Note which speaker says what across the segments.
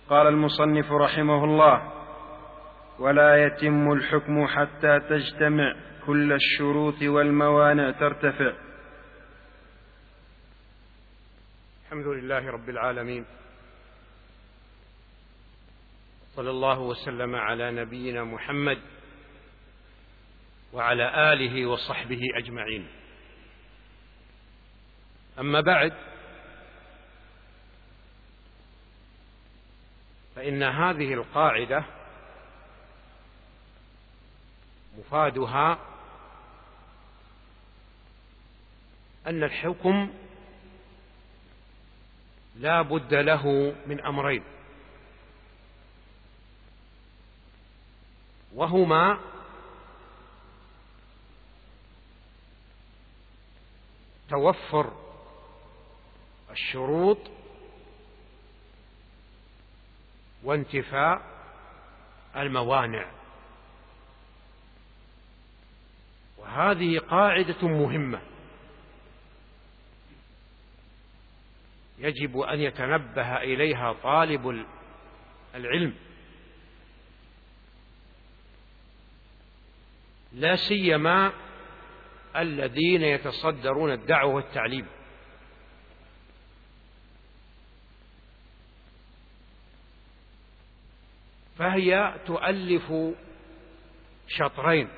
Speaker 1: قال المصنف رحمه الله: ولا يتم الحكم حتى تجتمع كل الشروط والموانع ترتفع.
Speaker 2: الحمد لله رب العالمين، صلى الله وسلم على نبينا محمد وعلى آله وصحبه أجمعين. أما بعد، فإن هذه القاعدة مفادها أن الحكم لا بد له من أمرين، وهما توفر الشروط وانتفاء الموانع. وهذه قاعدة مهمة يجب أن يتنبه إليها طالب العلم، لا سيما الذين يتصدرون الدعوة والتعليم. فهي تؤلف شطرين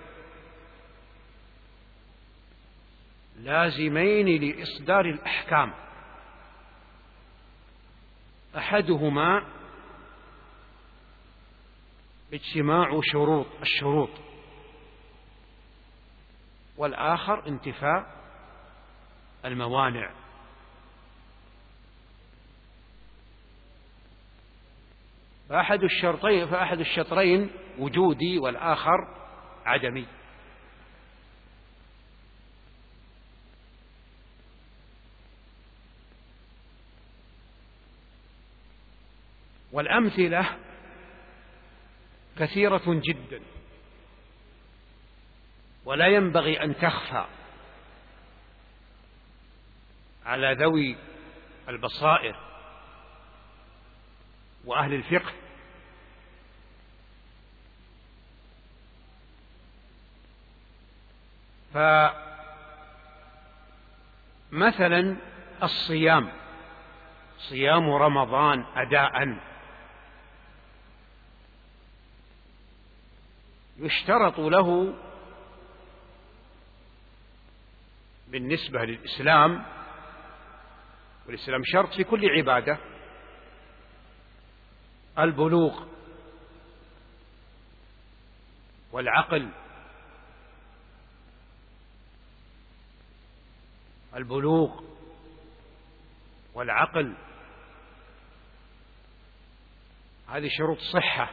Speaker 2: لازمين لإصدار الأحكام، أحدهما اجتماع الشروط، والآخر انتفاء الموانع. فأحد الشطرين وجودي والآخر عدمي. والأمثلة كثيرة جدا، ولا ينبغي أن تخفى على ذوي البصائر وأهل الفقه. فمثلا صيام رمضان أداء يشترط له بالنسبة للإسلام، والإسلام شرط في كل عبادة، البلوغ والعقل. البلوغ والعقل هذه شروط صحة.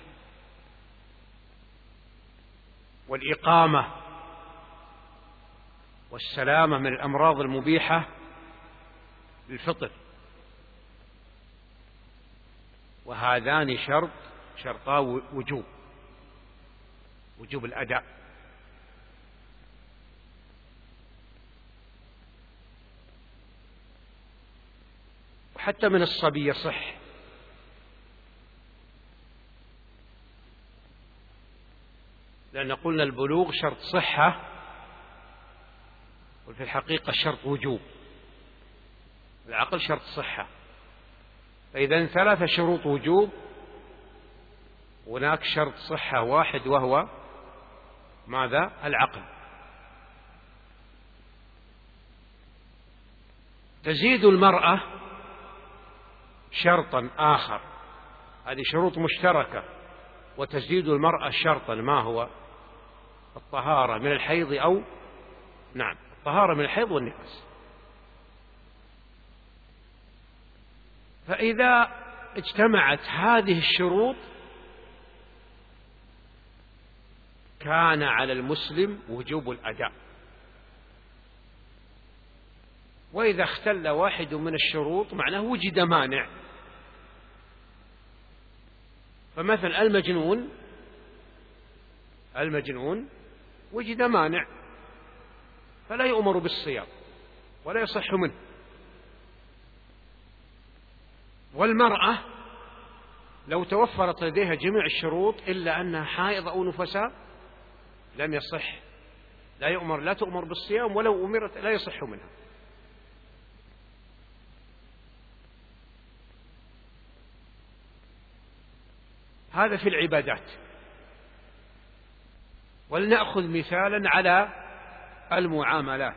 Speaker 2: والإقامة والسلامة من الأمراض المبيحة للفطر. وهذان شرطا وجوب الأداء. وحتى من الصبي يصح، لأن قلنا البلوغ شرط صحة، وفي الحقيقة شرط وجوب. العقل شرط صحة. فإذا 3 شروط وجوب، هناك شرط صحة واحد، وهو ماذا؟ العقل. تزيد المرأة شرطا آخر، هذه شروط مشتركة، وتزيد المرأة شرطا، ما هو؟ الطهارة من الحيض الطهارة من الحيض والنفاس. فإذا اجتمعت هذه الشروط كان على المسلم وجوب الأداء. وإذا اختل واحد من الشروط معناه وجد مانع. فمثلا المجنون وجد مانع، فلا يؤمر بالصيام ولا يصح منه. والمرأة لو توفرت لديها جميع الشروط إلا أنها حائض أو نفساء لم يصح، لا تؤمر بالصيام، ولو أمرت لا يصح منها. هذا في العبادات. ولنأخذ مثالا على المعاملات.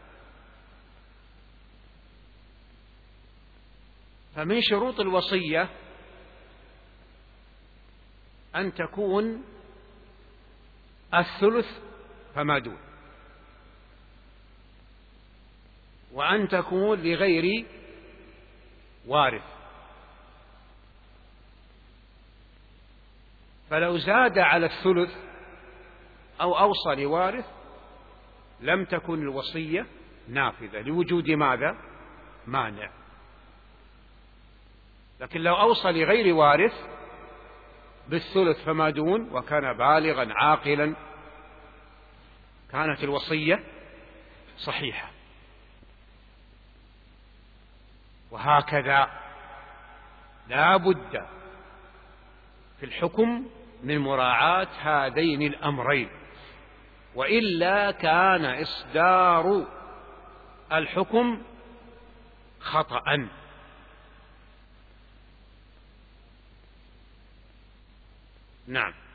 Speaker 2: فمن شروط الوصية أن تكون الثلث فما دون، وأن تكون لغير وارث. فلو زاد على الثلث أو أوصى لوارث لم تكن الوصية نافذة لوجود ماذا؟ مانع. لكن لو أوصى لغير وارث بالثلث فما دون وكان بالغا عاقلا كانت الوصية صحيحة. وهكذا لا بد في الحكم من مراعاة هذين الأمرين، وإلا كان إصدار الحكم خطأ. نعم.